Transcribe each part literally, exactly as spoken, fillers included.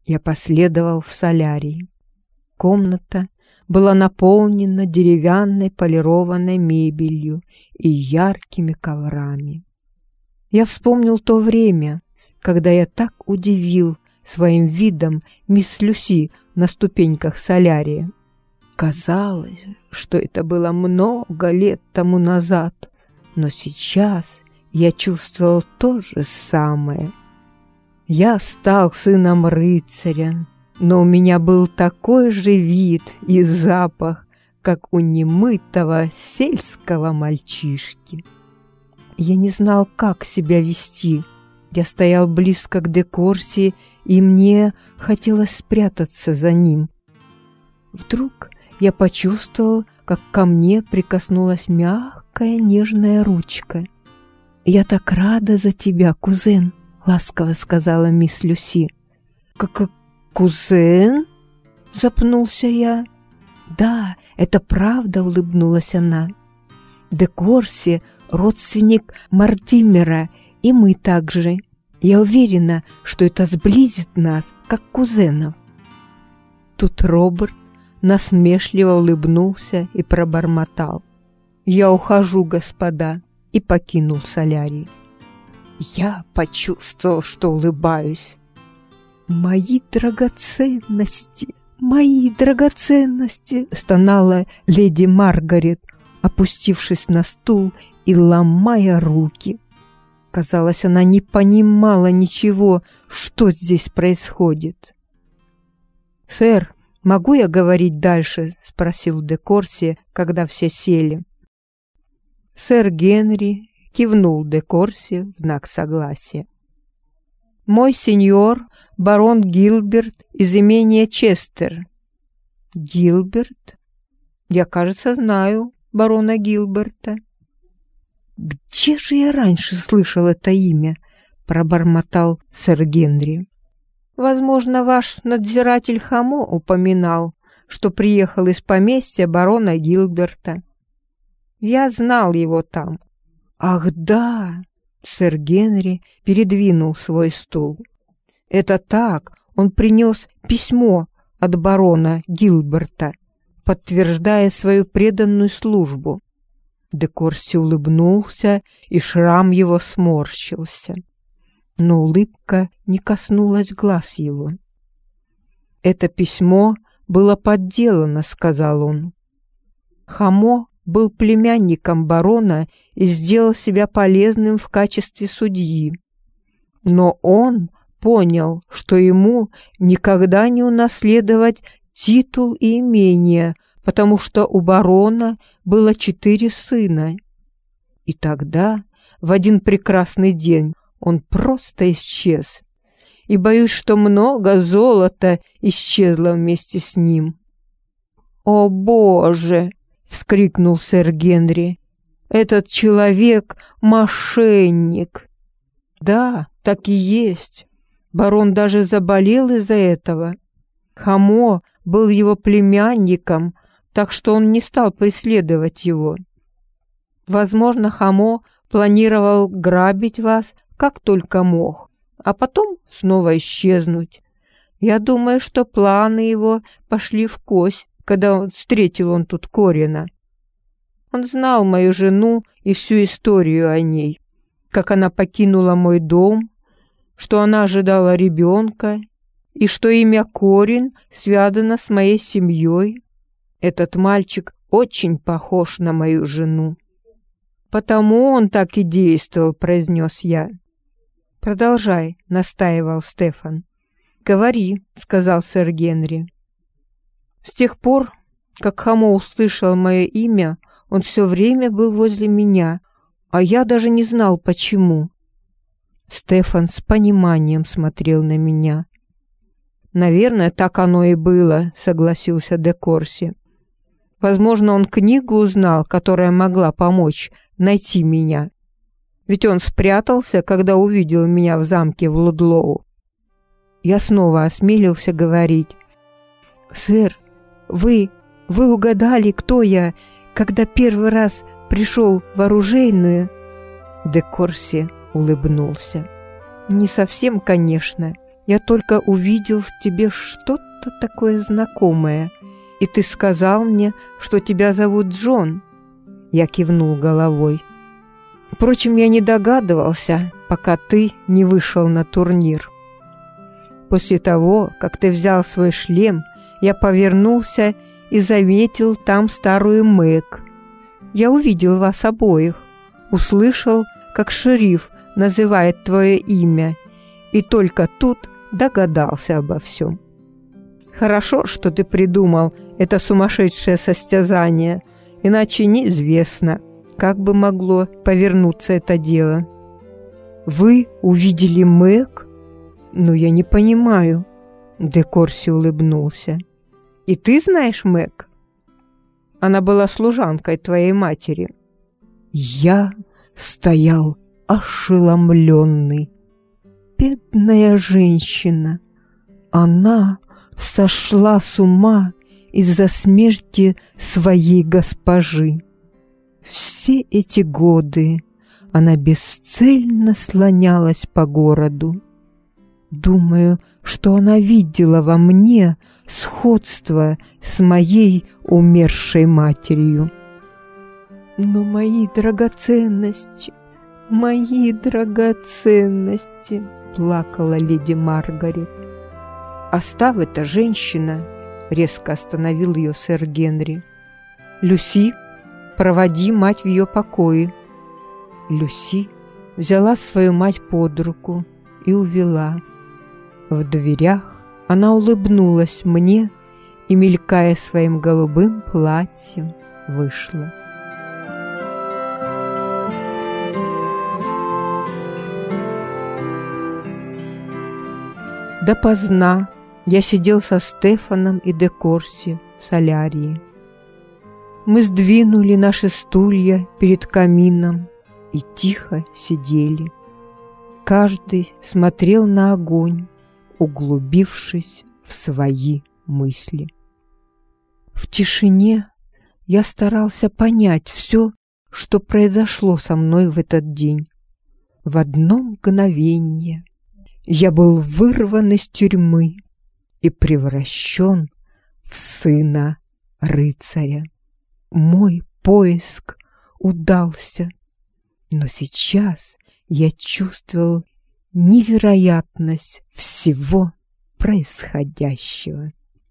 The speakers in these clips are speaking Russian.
Я последовал в солярий. Комната была наполнена деревянной полированной мебелью и яркими коврами. Я вспомнил то время, когда я так удивил своим видом мисс Люси на ступеньках солярия. Казалось, что это было много лет тому назад, но сейчас я чувствовал то же самое. Я стал сыном рыцаря, но у меня был такой же вид и запах, как у немытого сельского мальчишки. Я не знал, как себя вести. Я стоял близко к де Корси, и мне хотелось спрятаться за ним. Вдруг я почувствовал, как ко мне прикоснулась мягкая нежная ручка. «Я так рада за тебя, кузен», — ласково сказала мисс Люси. «Как кузен?» — запнулся я. «Да, это правда», — улыбнулась она. «Де Корси — родственник Мортимера, и мы также. Я уверена, что это сблизит нас, как кузенов». Тут Роберт насмешливо улыбнулся и пробормотал: «Я ухожу, господа», и покинул солярий. Я почувствовал, что улыбаюсь. «Мои драгоценности, мои драгоценности!» — стонала леди Маргарет, опустившись на стул и ломая руки. Казалось, она не понимала ничего, что здесь происходит. «Сэр, могу я говорить дальше?» — спросил де Корси, когда все сели. Сэр Генри кивнул де Корси в знак согласия. «Мой сеньор барон Гилберт из имения Честер». «Гилберт? Я, кажется, знаю барона Гилберта». «Где же я раньше слышал это имя?» — пробормотал сэр Генри. «Возможно, ваш надзиратель Хамо упоминал, что приехал из поместья барона Гилберта. Я знал его там». «Ах, да!» — сэр Генри передвинул свой стул. «Это так, он принес письмо от барона Гилберта, подтверждая свою преданную службу». Де Корси улыбнулся, и шрам его сморщился. Но улыбка не коснулась глаз его. «Это письмо было подделано», — сказал он. «Хамо был племянником барона и сделал себя полезным в качестве судьи. Но он понял, что ему никогда не унаследовать титул и имение, потому что у барона было четыре сына. И тогда, в один прекрасный день, он просто исчез. И боюсь, что много золота исчезло вместе с ним». «О, Боже!» — вскрикнул сэр Генри. «Этот человек — мошенник!» «Да, так и есть. Барон даже заболел из-за этого. Хамо был его племянником, так что он не стал преследовать его. Возможно, Хамо планировал грабить вас, как только мог, а потом снова исчезнуть. Я думаю, что планы его пошли вкось, когда он встретил он тут Корина. Он знал мою жену и всю историю о ней, как она покинула мой дом, что она ожидала ребенка, и что имя Корин связано с моей семьей. Этот мальчик очень похож на мою жену. Потому он так и действовал», — произнес я. «Продолжай», — настаивал Стефан. «Говори», — сказал сэр Генри. «С тех пор, как Хамо услышал мое имя, он все время был возле меня, а я даже не знал, почему». Стефан с пониманием смотрел на меня. «Наверное, так оно и было», — согласился де Корси. «Возможно, он книгу узнал, которая могла помочь найти меня. Ведь он спрятался, когда увидел меня в замке в Лудлоу». Я снова осмелился говорить. «Сэр, вы, вы угадали, кто я, когда первый раз пришел в оружейную?» Де Корси улыбнулся. «Не совсем, конечно. Я только увидел в тебе что-то такое знакомое, и ты сказал мне, что тебя зовут Джон». Я кивнул головой. «Впрочем, я не догадывался, пока ты не вышел на турнир. После того, как ты взял свой шлем, я повернулся и заметил там старую Мэг. Я увидел вас обоих, услышал, как шериф называет твое имя, и только тут догадался обо всем. Хорошо, что ты придумал это сумасшедшее состязание, иначе неизвестно, как бы могло повернуться это дело». «Вы увидели Мэг? Ну, я не понимаю». Де Корси улыбнулся. «И ты знаешь Мэг? Она была служанкой твоей матери». Я стоял ошеломленный. Бедная женщина. Она сошла с ума из-за смерти своей госпожи. Все эти годы она бесцельно слонялась по городу. Думаю, что она видела во мне сходство с моей умершей матерью. Но мои драгоценности, мои драгоценности, плакала леди Маргарет. «Оставь это, женщина!» — резко остановил ее сэр Генри. «Люси, проводи мать в ее покое». Люси взяла свою мать под руку и увела. В дверях она улыбнулась мне и, мелькая своим голубым платьем, вышла. Допоздна я сидел со Стефаном и де Корси в солярии. Мы сдвинули наши стулья перед камином и тихо сидели. Каждый смотрел на огонь, углубившись в свои мысли. В тишине я старался понять все, что произошло со мной в этот день. В одно мгновение я был вырван из тюрьмы и превращен в сына рыцаря. Мой поиск удался, но сейчас я чувствовал невероятность всего происходящего.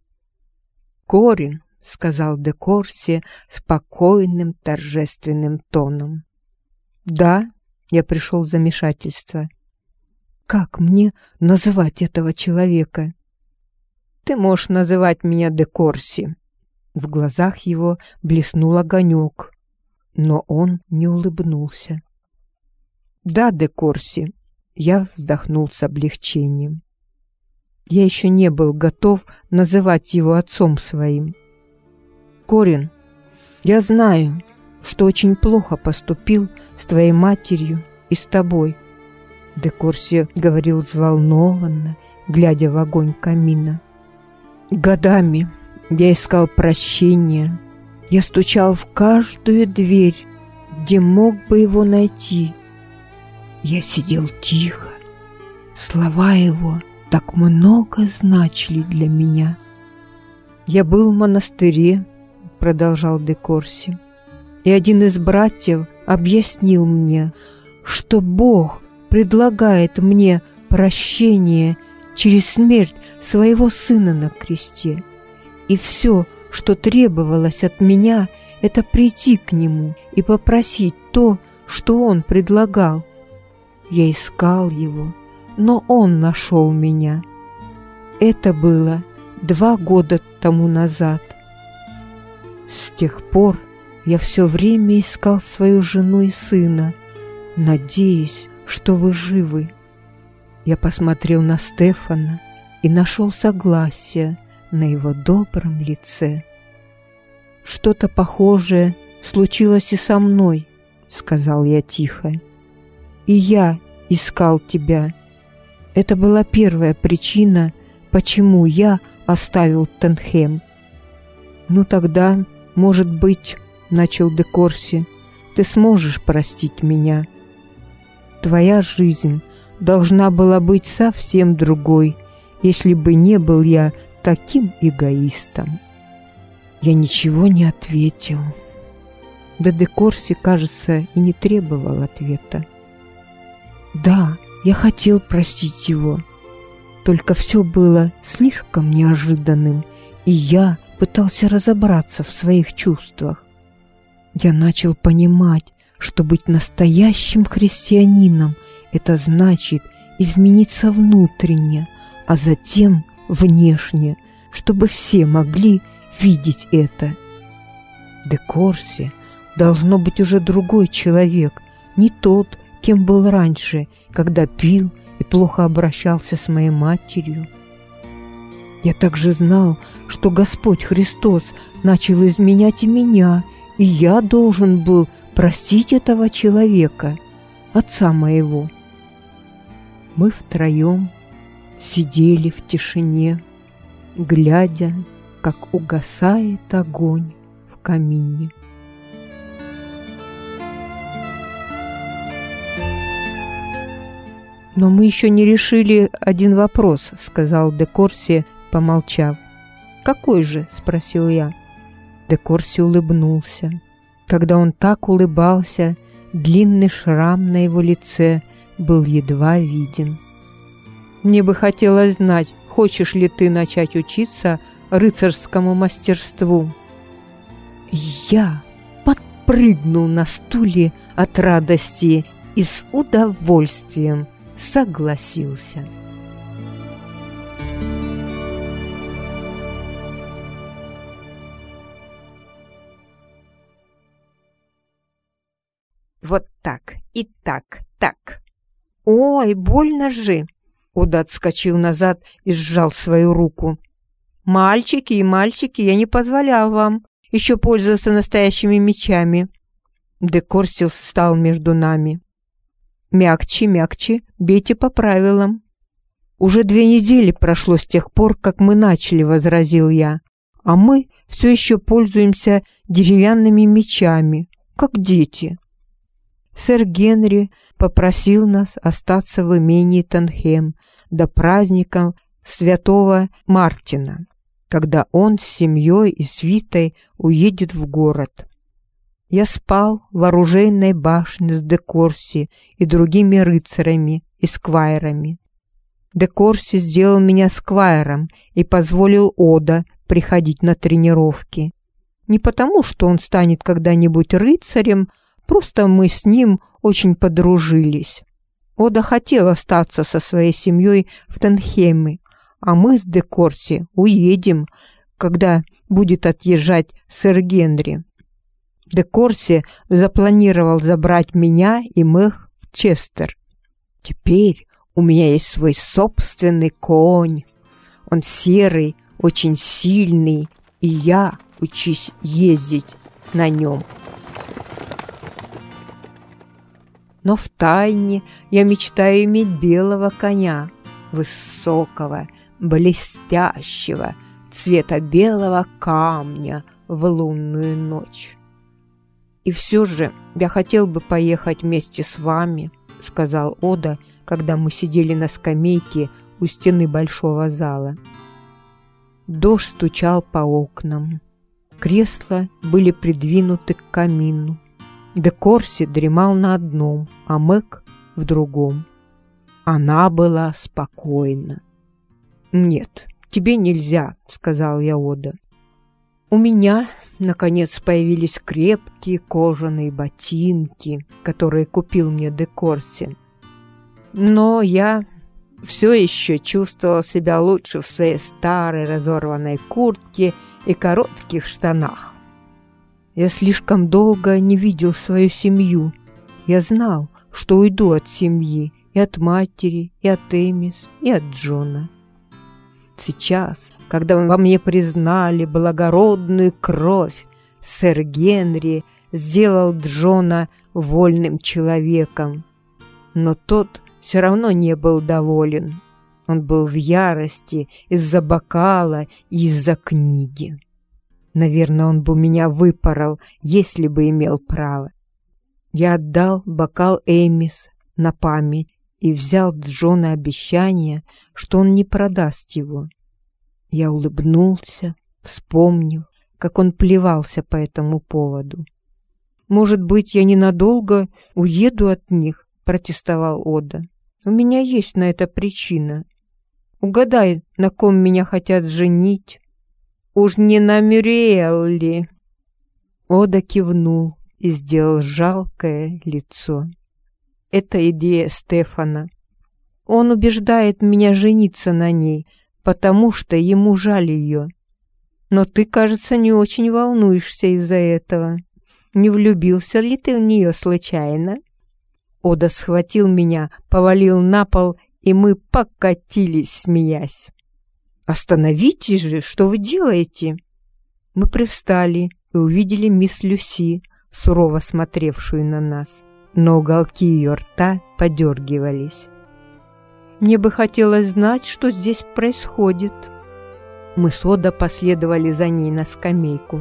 «Корин», — сказал де Корси спокойным торжественным тоном. «Да», — я пришел в замешательство. «Как мне называть этого человека?» «Ты можешь называть меня де Корси». В глазах его блеснул огонек, но он не улыбнулся. «Да, де Корси», — я вздохнул с облегчением. Я еще не был готов называть его отцом своим. «Корин, я знаю, что очень плохо поступил с твоей матерью и с тобой», — де Корси говорил взволнованно, глядя в огонь камина. «Годами я искал прощения, я стучал в каждую дверь, где мог бы его найти. Я сидел тихо, слова его так много значили для меня. Я был в монастыре», — продолжал де Корси, «и один из братьев объяснил мне, что Бог предлагает мне прощение через смерть своего сына на кресте. И все, что требовалось от меня, это прийти к нему и попросить то, что он предлагал. Я искал его, но он нашел меня. Это было два года тому назад. С тех пор я все время искал свою жену и сына, надеясь, что вы живы». Я посмотрел на Стефана и нашел согласие на его добром лице. «Что-то похожее случилось и со мной», — сказал я тихо. «И я искал тебя. Это была первая причина, почему я оставил Тенхэм». «Ну тогда, может быть, — начал де Корси, — ты сможешь простить меня. Твоя жизнь должна была быть совсем другой, если бы не был я таким эгоистом. Я ничего не ответил. Да де Корси, кажется, и не требовал ответа. Да, я хотел простить его, только все было слишком неожиданным, и я пытался разобраться в своих чувствах. Я начал понимать, что быть настоящим христианином – это значит измениться внутренне, а затем внешне, чтобы все могли видеть это. Де Корси должно быть уже другой человек, не тот, кем был раньше, когда пил и плохо обращался с моей матерью. Я также знал, что Господь Христос начал изменять и меня, и я должен был простить этого человека, отца моего. Мы втроем сидели в тишине, глядя, как угасает огонь в камине. «Но мы еще не решили один вопрос», — сказал де Корси, помолчав. «Какой же?» — спросил я. Де Корси улыбнулся. Когда он так улыбался, длинный шрам на его лице был едва виден. «Мне бы хотелось знать, хочешь ли ты начать учиться рыцарскому мастерству?» Я подпрыгнул на стуле от радости и с удовольствием согласился. Вот так и так, так. Ой, больно же! Ода отскочил назад и сжал свою руку. Мальчики и мальчики, я не позволял вам еще пользоваться настоящими мечами. Де Корси встал между нами. Мягче, мягче, бейте по правилам. Уже две недели прошло с тех пор, как мы начали, возразил я, а мы все еще пользуемся деревянными мечами, как дети. Сэр Генри попросил нас остаться в имении Тенхем до праздника святого Мартина, когда он с семьей и свитой уедет в город. Я спал в оружейной башне с де Корси и другими рыцарями и сквайрами. Де Корси сделал меня сквайром и позволил Ода приходить на тренировки. Не потому, что он станет когда-нибудь рыцарем, просто мы с ним очень подружились. Ода хотел остаться со своей семьей в Тенхеме, а мы с де Корси уедем, когда будет отъезжать сэр Генри. Де Корси запланировал забрать меня и Мэх в Честер. Теперь у меня есть свой собственный конь. Он серый, очень сильный, и я учусь ездить на нем. Но втайне я мечтаю иметь белого коня, высокого, блестящего, цвета белого камня в лунную ночь. «И все же я хотел бы поехать вместе с вами», — сказал Ода, когда мы сидели на скамейке у стены большого зала. Дождь стучал по окнам. Кресла были придвинуты к камину. Де Корси дремал на одном, а Мэг в другом. Она была спокойна. «Нет, тебе нельзя», — сказал я Ода. У меня, наконец, появились крепкие кожаные ботинки, которые купил мне де Корси. Но я все еще чувствовал себя лучше в своей старой разорванной куртке и коротких штанах. Я слишком долго не видел свою семью. Я знал, что уйду от семьи, и от матери, и от Эмис, и от Джона. Сейчас, когда во мне признали благородную кровь, сэр Генри сделал Джона вольным человеком. Но тот все равно не был доволен. Он был в ярости из-за бокала и из-за книги. Наверное, он бы меня выпорол, если бы имел право. Я отдал бокал Эмис на память и взял с Джона обещание, что он не продаст его. Я улыбнулся, вспомнив, как он плевался по этому поводу. «Может быть, я ненадолго уеду от них?» — протестовал Ода. «У меня есть на это причина. Угадай, на ком меня хотят женить?» «Уж не на Мюриэл ли?» Ода кивнул и сделал жалкое лицо. «Это идея Стефана. Он убеждает меня жениться на ней, потому что ему жаль ее. Но ты, кажется, не очень волнуешься из-за этого. Не влюбился ли ты в нее случайно?» Ода схватил меня, повалил на пол, и мы покатились, смеясь. «Остановитесь же! Что вы делаете?» Мы привстали и увидели мисс Люси, сурово смотревшую на нас, но уголки ее рта подергивались. «Мне бы хотелось знать, что здесь происходит». Мы с Ода последовали за ней на скамейку.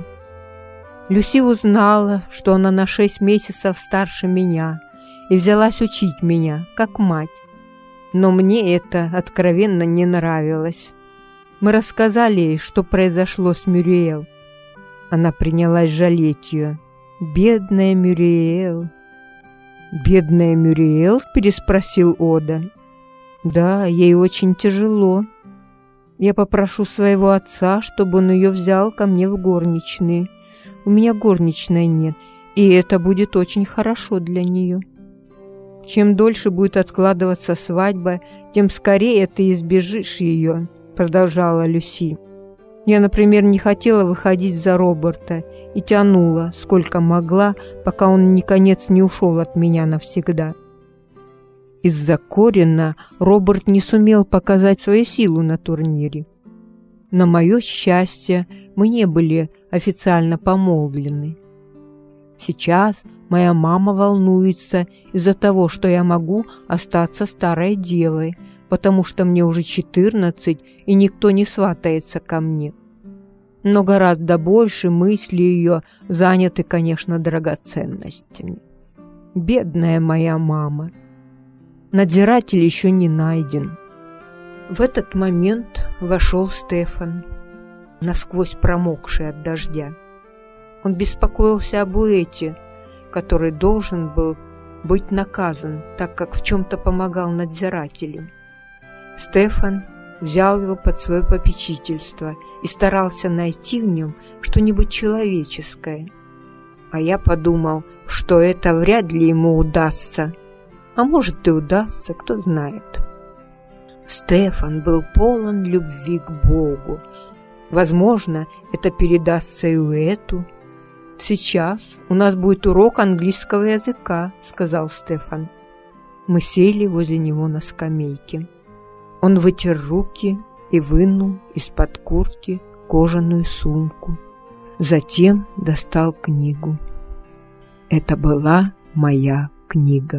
Люси узнала, что она на шесть месяцев старше меня, и взялась учить меня, как мать. Но мне это откровенно не нравилось. Мы рассказали ей, что произошло с Мюриэл. Она принялась жалеть ее. «Бедная Мюриэл!» «Бедная Мюриэл?» – переспросил Ода. «Да, ей очень тяжело. Я попрошу своего отца, чтобы он ее взял ко мне в горничные. У меня горничной нет, и это будет очень хорошо для нее. Чем дольше будет откладываться свадьба, тем скорее ты избежишь ее», — продолжала Люси. «Я, например, не хотела выходить за Роберта и тянула, сколько могла, пока он, наконец, не ушел от меня навсегда. Из-за Корина Роберт не сумел показать свою силу на турнире. На мое счастье, мы не были официально помолвлены. Сейчас моя мама волнуется из-за того, что я могу остаться старой девой, потому что мне уже четырнадцать, и никто не сватается ко мне. Но гораздо больше мысли ее заняты, конечно, драгоценностями. Бедная моя мама. Надзиратель еще не найден». В этот момент вошел Стефан, насквозь промокший от дождя. Он беспокоился об Уэте, который должен был быть наказан, так как в чем-то помогал надзирателю. Стефан взял его под свое попечительство и старался найти в нем что-нибудь человеческое. А я подумал, что это вряд ли ему удастся. А может, и удастся, кто знает. Стефан был полон любви к Богу. Возможно, это передастся и Уэту. «Сейчас у нас будет урок английского языка», — сказал Стефан. Мы сели возле него на скамейке. Он вытер руки и вынул из-под куртки кожаную сумку. Затем достал книгу. Это была моя книга.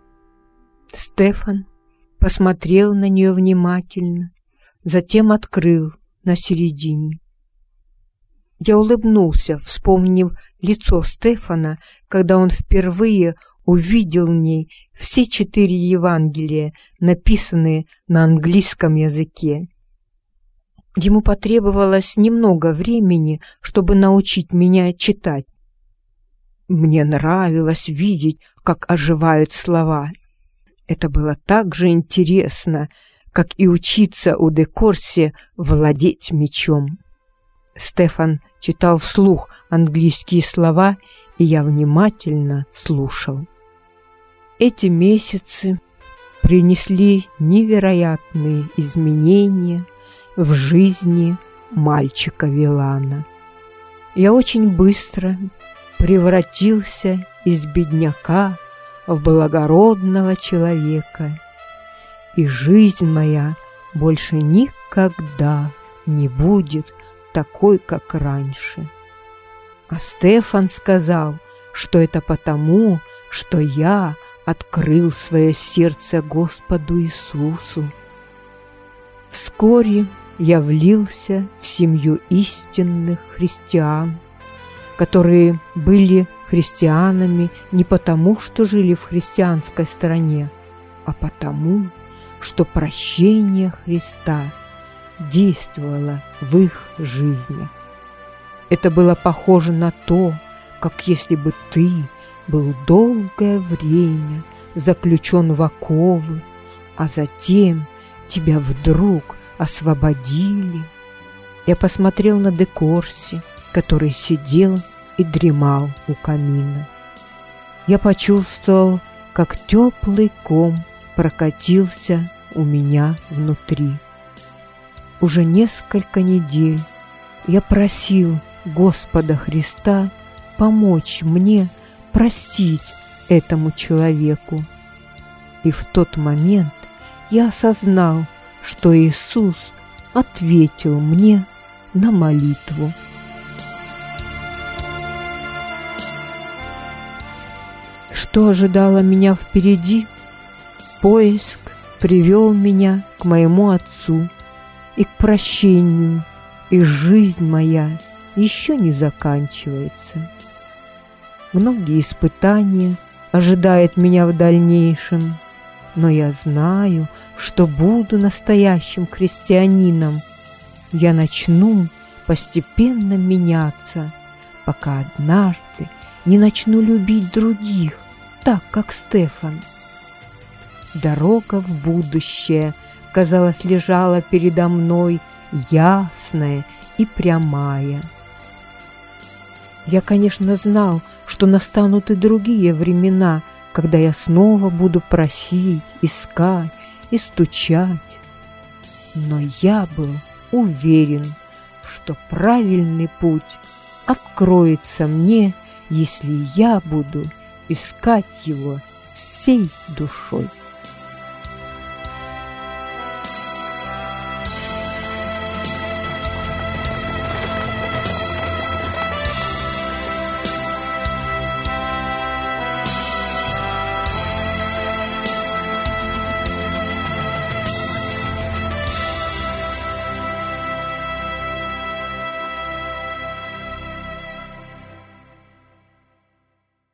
Стефан посмотрел на нее внимательно, затем открыл на середине. Я улыбнулся, вспомнив лицо Стефана, когда он впервые увидел в ней все четыре Евангелия, написанные на английском языке. Ему потребовалось немного времени, чтобы научить меня читать. Мне нравилось видеть, как оживают слова. Это было так же интересно, как и учиться у де Корси владеть мечом. Стефан читал вслух английские слова, и я внимательно слушал. Эти месяцы принесли невероятные изменения в жизни мальчика Вилана. Я очень быстро превратился из бедняка в благородного человека, и жизнь моя больше никогда не будет такой, как раньше. А Стефан сказал, что это потому, что я открыл свое сердце Господу Иисусу. Вскоре я влился в семью истинных христиан, которые были христианами не потому, что жили в христианской стране, а потому, что прощение Христа действовало в их жизнях. Это было похоже на то, как если бы ты был долгое время заключен в оковы, а затем тебя вдруг освободили. Я посмотрел на де Корси, который сидел и дремал у камина. Я почувствовал, как теплый ком прокатился у меня внутри. Уже несколько недель я просил Господа Христа помочь мне простить этому человеку. И в тот момент я осознал, что Иисус ответил мне на молитву. Что ожидало меня впереди? Поиск привел меня к моему Отцу и к прощению, и жизнь моя еще не заканчивается. Многие испытания ожидают меня в дальнейшем, но я знаю, что буду настоящим христианином. Я начну постепенно меняться, пока однажды не начну любить других, так как Стефан. Дорога в будущее, казалось, лежала передо мной ясная и прямая. Я, конечно, знал, что настанут и другие времена, когда я снова буду просить, искать и стучать. Но я был уверен, что правильный путь откроется мне, если я буду искать его всей душой.